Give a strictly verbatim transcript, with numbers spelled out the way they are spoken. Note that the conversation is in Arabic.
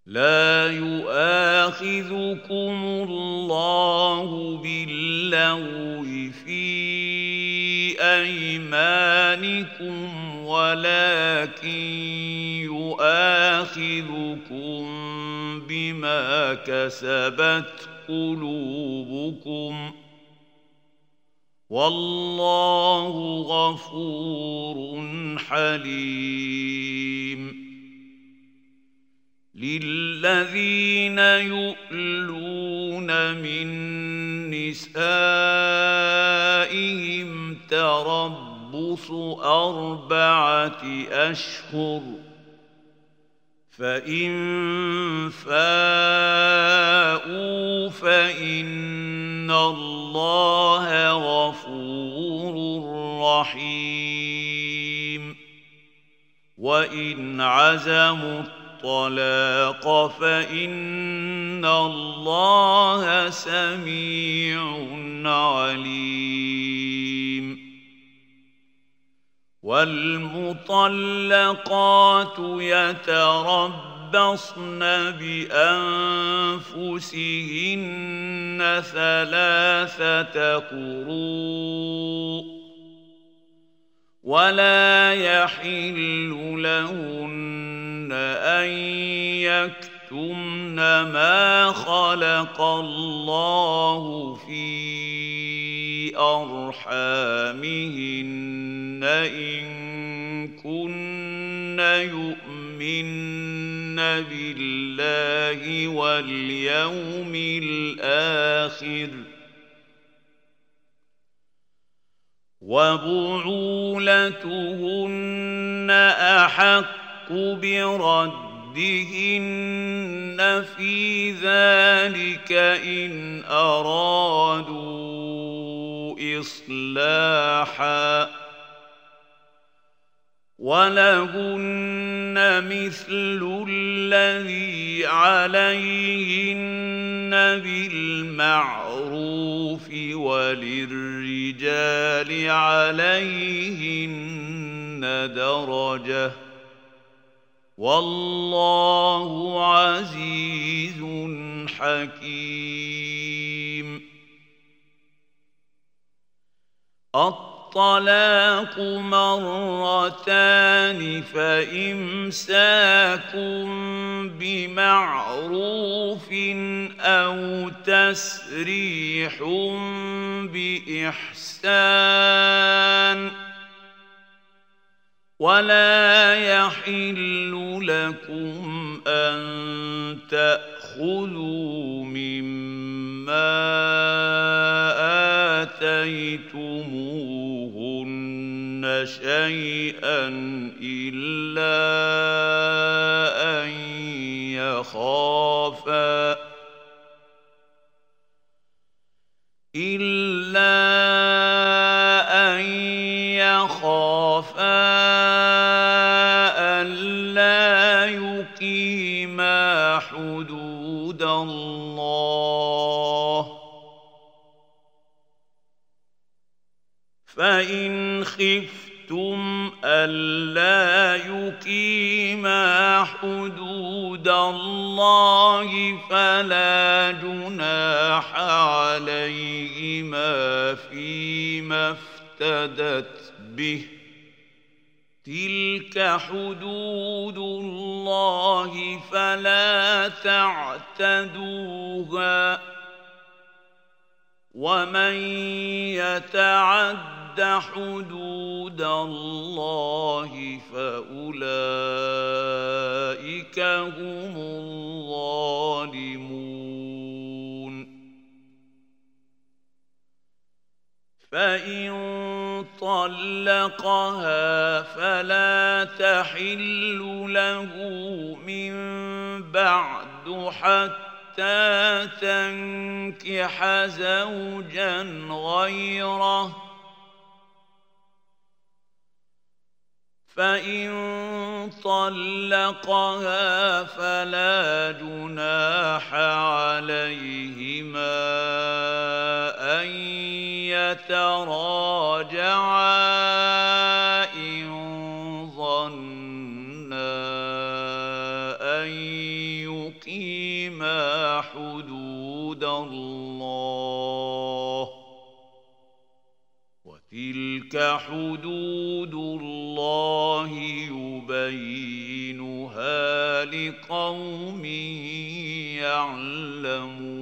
لا يؤاخذكم الله باللغو في أيمانكم ولكن يؤاخذكم بما كسبت قلوبكم والله غفور حليم للذين يؤلون من نسائهم تربص أربعة أشهر فإن فاءوا فإن الله غفور رحيم وإن عزموا الطلاق فإن الله سميع عليم والمطلقات يتربصن بأنفسهن ثلاثة قروء ولا يحل لهن أن يكتمن ما خلق الله في أرحامهن إن كن يؤمن بالله واليوم الآخر وبعولتهن أحق بردهن في ذلك إن أرادوا إصلاحا ولهن مثل الذي عليهن بالمعروف وللرجال عليهن درجة والله عزيز حكيم الطلاق مرتان فإمساك بمعروف أو تسريح بإحسان ولا يحل لكم أن تأخذوا مما آتيتموهن شيئا إلا أن يخافا إلا أن يخافا ألا يقيما حدود الله فإن خفتم ألا يقيما حدود الله فلا جناح عليهما فيما افتدت به تلك حدود الله فلا تعتدوها ومن يتعد حدود الله فأولئك هم الظالمون فإن طلقها فلا تحل له من بعد حتى تنكح زوجا غيره فإن طلقها فلا جناح عليهما أن يتراجعا إن ظنا أن حدود الله وتلك حدود الله يبينها لقوم يعلمون.